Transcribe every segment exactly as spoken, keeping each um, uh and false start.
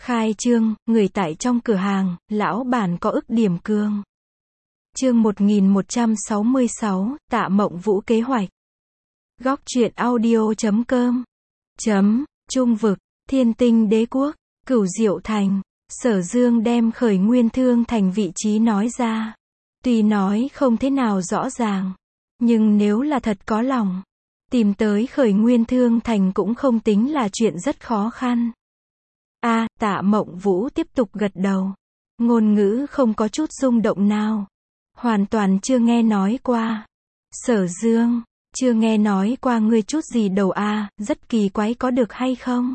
Khai trương, người tại trong cửa hàng, lão bản có ức điểm cương. Chương một nghìn một trăm sáu mươi sáu, Tạ Mộng Vũ kế hoạch. Góc truyện audio chấm com. Chấm, Trung vực, Thiên Tinh Đế quốc, Cửu Diệu thành. Sở Dương đem Khởi Nguyên Thương thành vị trí nói ra. Tuy nói không thế nào rõ ràng, nhưng nếu là thật có lòng, tìm tới Khởi Nguyên Thương thành cũng không tính là chuyện rất khó khăn. A, à, Tạ Mộng Vũ tiếp tục gật đầu. Ngôn ngữ không có chút rung động nào. Hoàn toàn chưa nghe nói qua. Sở Dương, chưa nghe nói qua ngươi chút gì đầu a, à, rất kỳ quái có được hay không?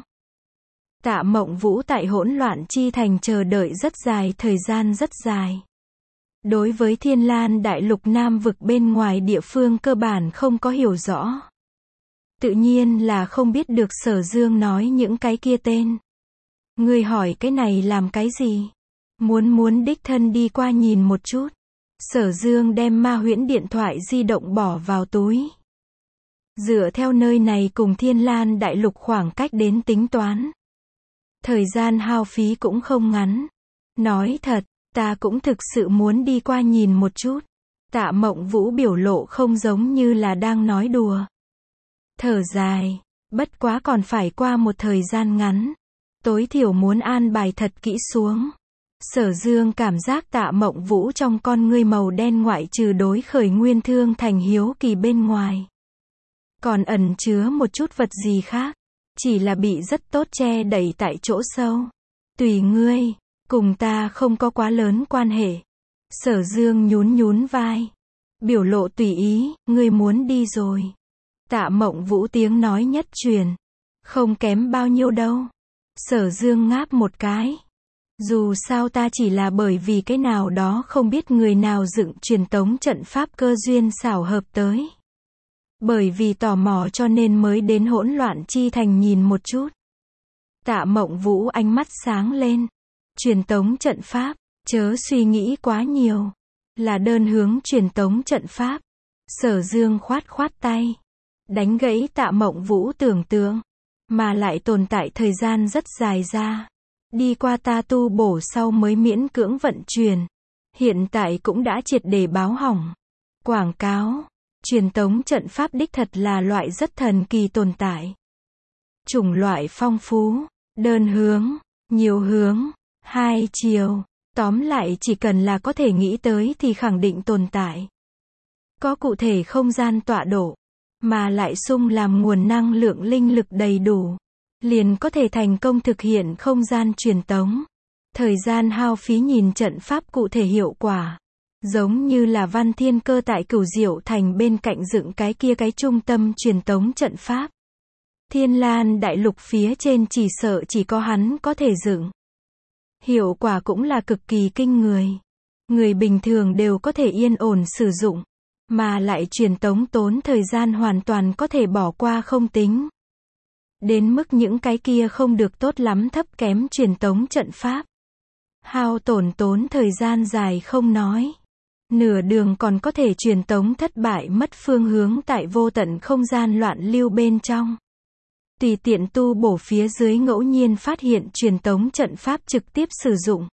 Tạ Mộng Vũ tại hỗn loạn chi thành chờ đợi rất dài thời gian rất dài. Đối với Thiên Lan Đại Lục Nam vực bên ngoài địa phương cơ bản không có hiểu rõ. Tự nhiên là không biết được Sở Dương nói những cái kia tên. Ngươi hỏi cái này làm cái gì? Muốn muốn đích thân đi qua nhìn một chút. Sở Dương đem Ma Huyễn điện thoại di động bỏ vào túi. Dựa theo nơi này cùng Thiên Lan Đại Lục khoảng cách đến tính toán, thời gian hao phí cũng không ngắn. Nói thật, ta cũng thực sự muốn đi qua nhìn một chút. Tạ Mộng Vũ biểu lộ không giống như là đang nói đùa. Thở dài, bất quá còn phải qua một thời gian ngắn. Tối thiểu muốn an bài thật kỹ xuống. Sở Dương cảm giác Tạ Mộng Vũ trong con ngươi màu đen ngoại trừ đối Khởi Nguyên Thương thành hiếu kỳ bên ngoài, còn ẩn chứa một chút vật gì khác. Chỉ là bị rất tốt che đẩy tại chỗ sâu. Tùy ngươi, cùng ta không có quá lớn quan hệ. Sở Dương nhún nhún vai. Biểu lộ tùy ý, ngươi muốn đi rồi. Tạ Mộng Vũ tiếng nói nhất truyền. Không kém bao nhiêu đâu. Sở Dương ngáp một cái. Dù sao ta chỉ là bởi vì cái nào đó không biết người nào dựng truyền tống trận pháp cơ duyên xảo hợp tới. Bởi vì tò mò cho nên mới đến hỗn loạn chi thành nhìn một chút. Tạ Mộng Vũ ánh mắt sáng lên. Truyền tống trận pháp, chớ suy nghĩ quá nhiều. Là đơn hướng truyền tống trận pháp. Sở Dương khoát khoát tay. Đánh gãy Tạ Mộng Vũ tưởng tượng. Mà lại tồn tại thời gian rất dài ra. Đi qua ta tu bổ sau mới miễn cưỡng vận chuyển. Hiện tại cũng đã triệt để báo hỏng. Quảng cáo. Truyền tống trận pháp đích thật là loại rất thần kỳ tồn tại. Chủng loại phong phú, đơn hướng, nhiều hướng, hai chiều. Tóm lại chỉ cần là có thể nghĩ tới thì khẳng định tồn tại. Có cụ thể không gian tọa độ, mà lại sung làm nguồn năng lượng linh lực đầy đủ, liền có thể thành công thực hiện không gian truyền tống. Thời gian hao phí nhìn trận pháp cụ thể hiệu quả. Giống như là Văn Thiên Cơ tại Cửu Diệu thành bên cạnh dựng cái kia cái trung tâm truyền tống trận pháp. Thiên Lan Đại Lục phía trên chỉ sợ chỉ có hắn có thể dựng. Hiệu quả cũng là cực kỳ kinh người. Người bình thường đều có thể yên ổn sử dụng. Mà lại truyền tống tốn thời gian hoàn toàn có thể bỏ qua không tính. Đến mức những cái kia không được tốt lắm thấp kém truyền tống trận pháp. Hao tổn tốn thời gian dài không nói. Nửa đường còn có thể truyền tống thất bại mất phương hướng tại vô tận không gian loạn lưu bên trong. Tùy tiện tu bổ phía dưới ngẫu nhiên phát hiện truyền tống trận pháp trực tiếp sử dụng.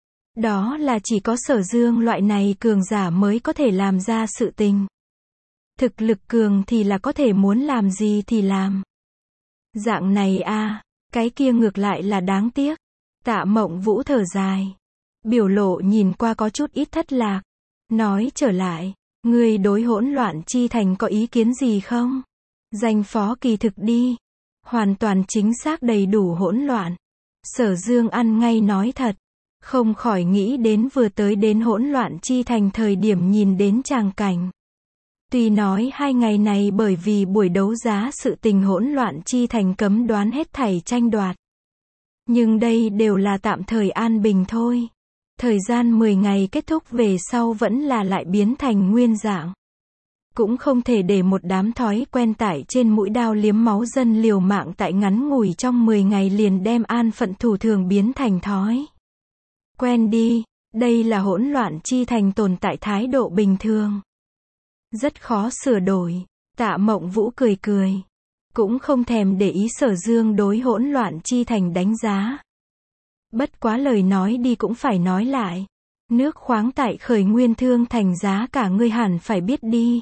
Đó là chỉ có Sở Dương loại này cường giả mới có thể làm ra sự tình. Thực lực cường thì là có thể muốn làm gì thì làm. Dạng này a, à, cái kia ngược lại là đáng tiếc. Tạ Mộng Vũ thở dài. Biểu lộ nhìn qua có chút ít thất lạc. Nói trở lại, ngươi đối hỗn loạn chi thành có ý kiến gì không? Danh phó kỳ thực đi. Hoàn toàn chính xác đầy đủ hỗn loạn. Sở Dương ăn ngay nói thật. Không khỏi nghĩ đến vừa tới đến hỗn loạn chi thành thời điểm nhìn đến tràng cảnh. Tuy nói hai ngày này bởi vì buổi đấu giá sự tình hỗn loạn chi thành cấm đoán hết thảy tranh đoạt. Nhưng đây đều là tạm thời an bình thôi. Thời gian mười ngày kết thúc về sau vẫn là lại biến thành nguyên dạng. Cũng không thể để một đám thói quen tải trên mũi đao liếm máu dân liều mạng tại ngắn ngủi trong mười ngày liền đem an phận thủ thường biến thành thói quen đi. Đây là hỗn loạn chi thành tồn tại thái độ bình thường. Rất khó sửa đổi. Tạ Mộng Vũ cười cười. Cũng không thèm để ý Sở Dương đối hỗn loạn chi thành đánh giá. Bất quá lời nói đi cũng phải nói lại. Nước khoáng tại Khởi Nguyên Thương Thành giá cả ngươi hẳn phải biết đi.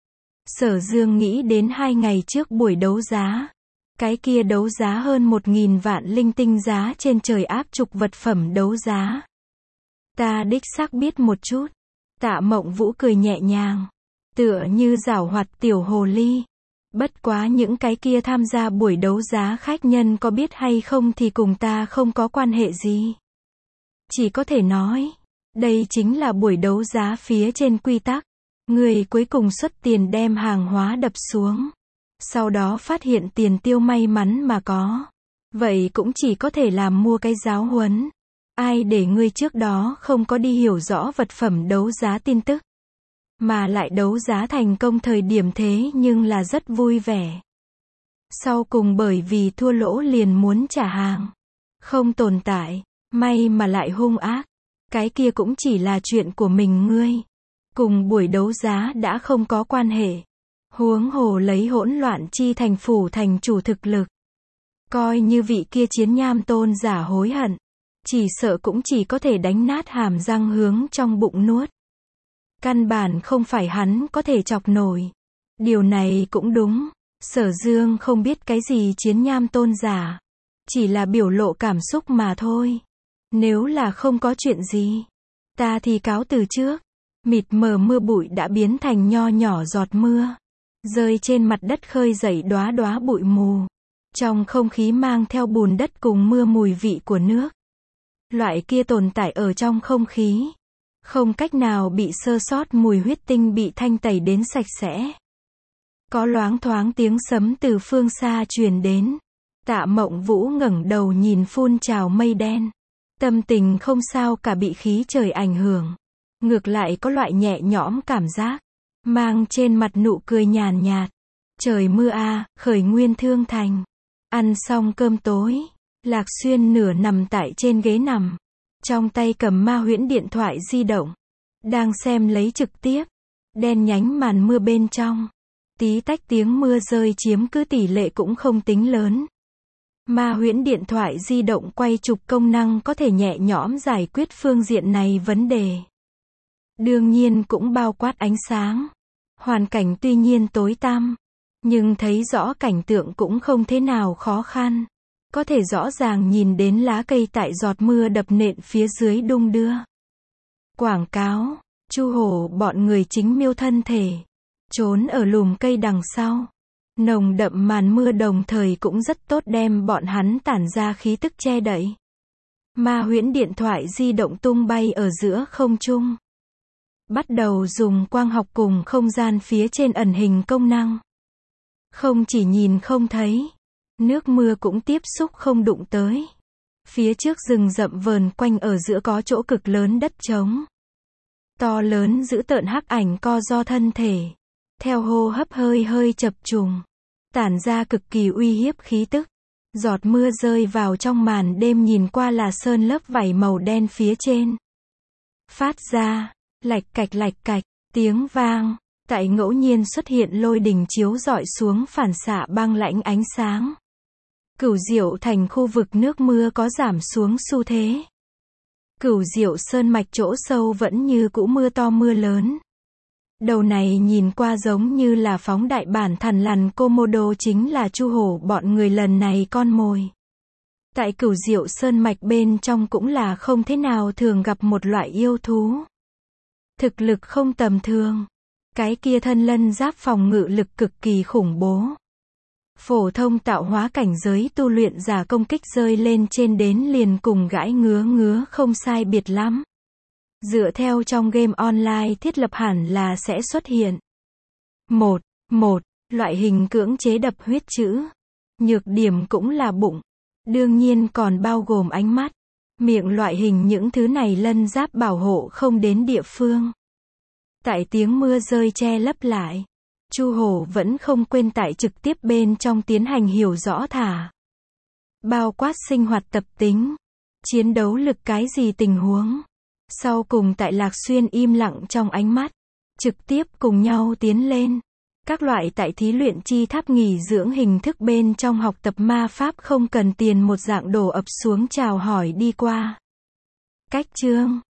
Sở Dương nghĩ đến hai ngày trước buổi đấu giá. Cái kia đấu giá hơn một nghìn vạn linh tinh giá trên trời áp trục vật phẩm đấu giá. Ta đích xác biết một chút. Tạ Mộng Vũ cười nhẹ nhàng. Tựa như giảo hoạt tiểu hồ ly. Bất quá những cái kia tham gia buổi đấu giá khách nhân có biết hay không thì cùng ta không có quan hệ gì. Chỉ có thể nói. Đây chính là buổi đấu giá phía trên quy tắc. Người cuối cùng xuất tiền đem hàng hóa đập xuống. Sau đó phát hiện tiền tiêu may mắn mà có. Vậy cũng chỉ có thể làm mua cái giáo huấn. Ai để ngươi trước đó không có đi hiểu rõ vật phẩm đấu giá tin tức. Mà lại đấu giá thành công thời điểm thế nhưng là rất vui vẻ. Sau cùng bởi vì thua lỗ liền muốn trả hàng. Không tồn tại. May mà lại hung ác. Cái kia cũng chỉ là chuyện của mình ngươi. Cùng buổi đấu giá đã không có quan hệ. Huống hồ lấy hỗn loạn chi thành phủ thành chủ thực lực. Coi như vị kia chiến nham tôn giả hối hận. Chỉ sợ cũng chỉ có thể đánh nát hàm răng hướng trong bụng nuốt. Căn bản không phải hắn có thể chọc nổi. Điều này cũng đúng. Sở Dương không biết cái gì chiến nham tôn giả. Chỉ là biểu lộ cảm xúc mà thôi. Nếu là không có chuyện gì. Ta thì cáo từ trước. Mịt mờ mưa bụi đã biến thành nho nhỏ giọt mưa. Rơi trên mặt đất khơi dậy đóa đóa bụi mù. Trong không khí mang theo bùn đất cùng mưa mùi vị của nước. Loại kia tồn tại ở trong không khí. Không cách nào bị sơ sót mùi huyết tinh bị thanh tẩy đến sạch sẽ. Có loáng thoáng tiếng sấm từ phương xa truyền đến. Tạ Mộng Vũ ngẩng đầu nhìn phun trào mây đen. Tâm tình không sao cả bị khí trời ảnh hưởng. Ngược lại có loại nhẹ nhõm cảm giác. Mang trên mặt nụ cười nhàn nhạt. Trời mưa a, Khởi Nguyên Thương Thành. Ăn xong cơm tối. Lạc Xuyên nửa nằm tại trên ghế nằm. Trong tay cầm Ma Huyễn điện thoại di động. Đang xem lấy trực tiếp. Đen nhánh màn mưa bên trong. Tí tách tiếng mưa rơi chiếm cứ tỷ lệ cũng không tính lớn. Ma Huyễn điện thoại di động quay chụp công năng có thể nhẹ nhõm giải quyết phương diện này vấn đề. Đương nhiên cũng bao quát ánh sáng. Hoàn cảnh tuy nhiên tối tăm. Nhưng thấy rõ cảnh tượng cũng không thế nào khó khăn. Có thể rõ ràng nhìn đến lá cây tại giọt mưa đập nện phía dưới đung đưa. Quảng cáo. Chu Hổ bọn người chính miêu thân thể. Trốn ở lùm cây đằng sau. Nồng đậm màn mưa đồng thời cũng rất tốt đem bọn hắn tản ra khí tức che đậy. Ma Huyễn điện thoại di động tung bay ở giữa không trung. Bắt đầu dùng quang học cùng không gian phía trên ẩn hình công năng. Không chỉ nhìn không thấy. Nước mưa cũng tiếp xúc không đụng tới. Phía trước rừng rậm vờn quanh ở giữa có chỗ cực lớn đất trống. To lớn giữ tợn hắc ảnh co do thân thể. Theo hô hấp hơi hơi chập trùng. Tản ra cực kỳ uy hiếp khí tức. Giọt mưa rơi vào trong màn đêm nhìn qua là sơn lớp vảy màu đen phía trên. Phát ra, lạch cạch lạch cạch, tiếng vang. Tại ngẫu nhiên xuất hiện lôi đình chiếu rọi xuống phản xạ băng lãnh ánh sáng. Cửu Diệu thành khu vực nước mưa có giảm xuống xu thế. Cửu Diệu sơn mạch chỗ sâu vẫn như cũ mưa to mưa lớn. Đầu này nhìn qua giống như là phóng đại bản thằn lằn Komodo chính là Chu Hổ bọn người lần này con mồi. Tại Cửu Diệu sơn mạch bên trong cũng là không thế nào thường gặp một loại yêu thú. Thực lực không tầm thường. Cái kia thân lân giáp phòng ngự lực cực kỳ khủng bố. Phổ thông tạo hóa cảnh giới tu luyện giả công kích rơi lên trên đến liền cùng gãi ngứa ngứa không sai biệt lắm. Dựa theo trong game online thiết lập hẳn là sẽ xuất hiện. Một, một, loại hình cưỡng chế đập huyết chữ. Nhược điểm cũng là bụng. Đương nhiên còn bao gồm ánh mắt, miệng loại hình những thứ này lân giáp bảo hộ không đến địa phương. Tại tiếng mưa rơi che lấp lại. Chu Hổ vẫn không quên tại trực tiếp bên trong tiến hành hiểu rõ thả. Bao quát sinh hoạt tập tính. Chiến đấu lực cái gì tình huống. Sau cùng tại Lạc Xuyên im lặng trong ánh mắt. Trực tiếp cùng nhau tiến lên. Các loại tại thí luyện chi tháp nghỉ dưỡng hình thức bên trong học tập ma pháp không cần tiền, một dạng đổ ập xuống chào hỏi đi qua. Cách chương